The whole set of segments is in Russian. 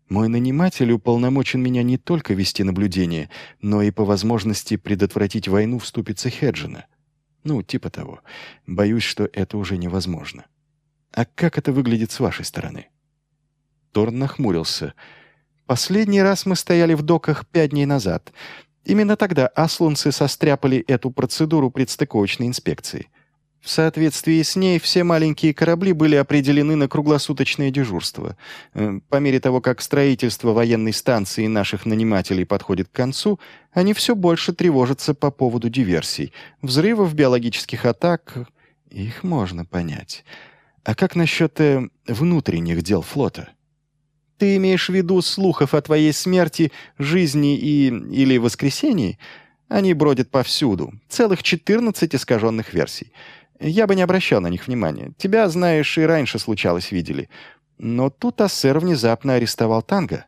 Мой наниматель уполномочен меня не только вести наблюдение, но и по возможности предотвратить войну вступится Хеджина. Ну, типа того. Боюсь, что это уже невозможно. А как это выглядит с вашей стороны?» Торн нахмурился. «Последний раз мы стояли в доках 5 дней назад. Именно тогда аслунцы состряпали эту процедуру предстыковочной инспекции. В соответствии с ней все маленькие корабли были определены на круглосуточное дежурство. По мере того, как строительство военной станции наших нанимателей подходит к концу, они все больше тревожатся по поводу диверсий, взрывов, биологических атак. Их можно понять. А как насчет внутренних дел флота? Ты имеешь в виду слухов о твоей смерти, жизни или воскресении? Они бродят повсюду. Целых 14 искаженных версий. Я бы не обращал на них внимания. Тебя, знаешь, и раньше случалось, видели. Но тут Ассер внезапно арестовал Танго».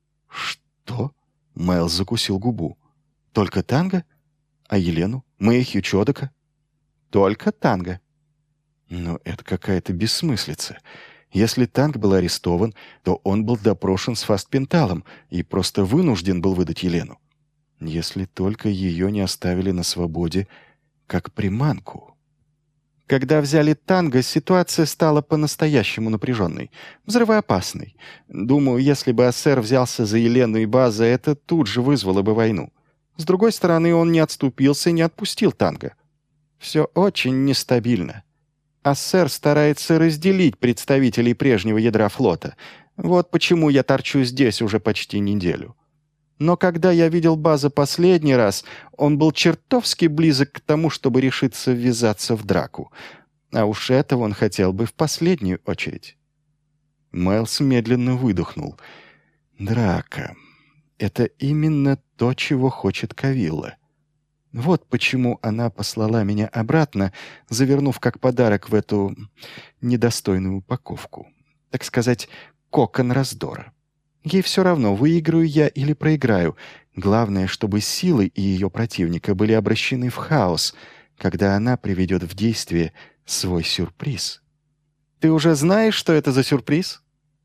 «Что?» — Мэл закусил губу. «Только Танго? А Елену? Мэйхью Чодака?» «Только Танго». «Но это какая-то бессмыслица. Если Танг был арестован, то он был допрошен с Фастпенталом и просто вынужден был выдать Елену. Если только ее не оставили на свободе, как приманку». Когда взяли Танго, ситуация стала по-настоящему напряженной, взрывоопасной. Думаю, если бы Ассер взялся за Елену и База, это тут же вызвало бы войну. С другой стороны, он не отступился и не отпустил Танго. Все очень нестабильно. Ассер старается разделить представителей прежнего ядра флота. Вот почему я торчу здесь уже почти неделю. Но когда я видел База последний раз, он был чертовски близок к тому, чтобы решиться ввязаться в драку. А уж этого он хотел бы в последнюю очередь. Майлз медленно выдохнул. «Драка. Это именно то, чего хочет Кавилла. Вот почему она послала меня обратно, завернув как подарок в эту недостойную упаковку. Так сказать, кокон раздора. Ей все равно, выиграю я или проиграю. Главное, чтобы силы и ее противника были обращены в хаос, когда она приведет в действие свой сюрприз. Ты уже знаешь, что это за сюрприз?»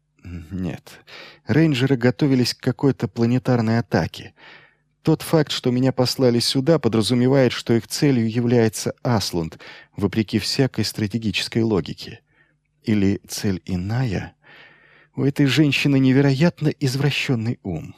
«Нет. Рейнджеры готовились к какой-то планетарной атаке. Тот факт, что меня послали сюда, подразумевает, что их целью является Аслунд, вопреки всякой стратегической логике. Или цель иная? У этой женщины невероятно извращенный ум».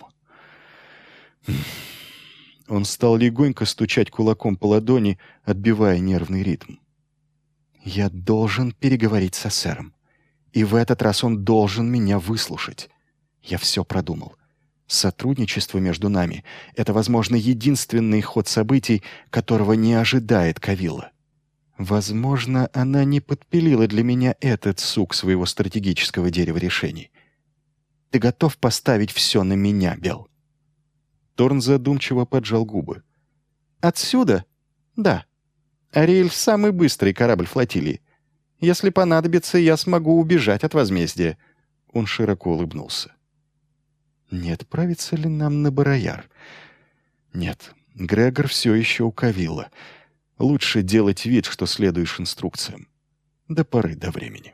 Он стал легонько стучать кулаком по ладони, отбивая нервный ритм. «Я должен переговорить с Ассером. И в этот раз он должен меня выслушать. Я все продумал. Сотрудничество между нами — это, возможно, единственный ход событий, которого не ожидает Кавилла. Возможно, она не подпилила для меня этот сук своего стратегического дерева решений. Ты готов поставить все на меня, Бел?» Торн задумчиво поджал губы. «Отсюда? Да. Ариэль — самый быстрый корабль флотилии. Если понадобится, я смогу убежать от возмездия». Он широко улыбнулся. «Не отправиться ли нам на Барояр? Нет, Грегор все еще у Кавилла. Лучше делать вид, что следуешь инструкциям. До поры до времени».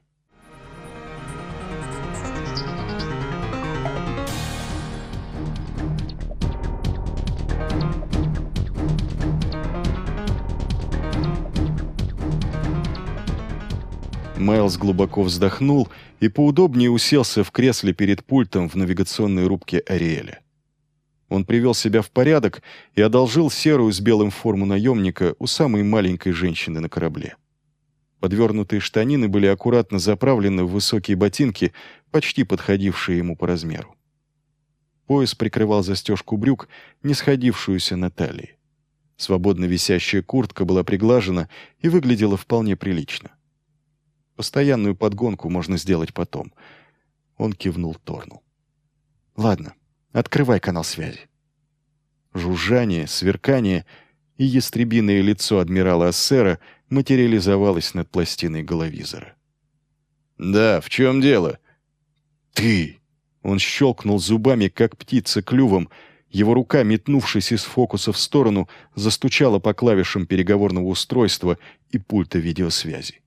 Майлз глубоко вздохнул и поудобнее уселся в кресле перед пультом в навигационной рубке Ариэля. Он привел себя в порядок и одолжил серую с белым форму наемника у самой маленькой женщины на корабле. Подвернутые штанины были аккуратно заправлены в высокие ботинки, почти подходившие ему по размеру. Пояс прикрывал застежку брюк, не сходившуюся на талии. Свободно висящая куртка была приглажена и выглядела вполне прилично. Постоянную подгонку можно сделать потом. Он кивнул Торну. «Ладно, открывай канал связи». Жужжание, сверкание и ястребиное лицо адмирала Ассера материализовалось над пластиной головизора. «Да, в чем дело?» «Ты!» Он щелкнул зубами, как птица клювом. Его рука, метнувшись из фокуса в сторону, застучала по клавишам переговорного устройства и пульта видеосвязи.